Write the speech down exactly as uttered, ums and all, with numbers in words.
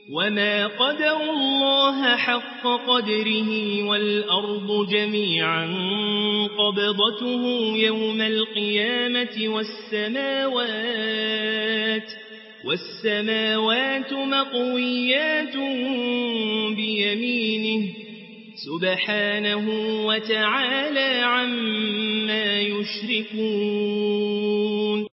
وما قدر الله حق قدره والأرض جميعا قبضته يوم القيامة والسماوات والسماوات مطويات بيمينه سبحانه وتعالى عما يشركون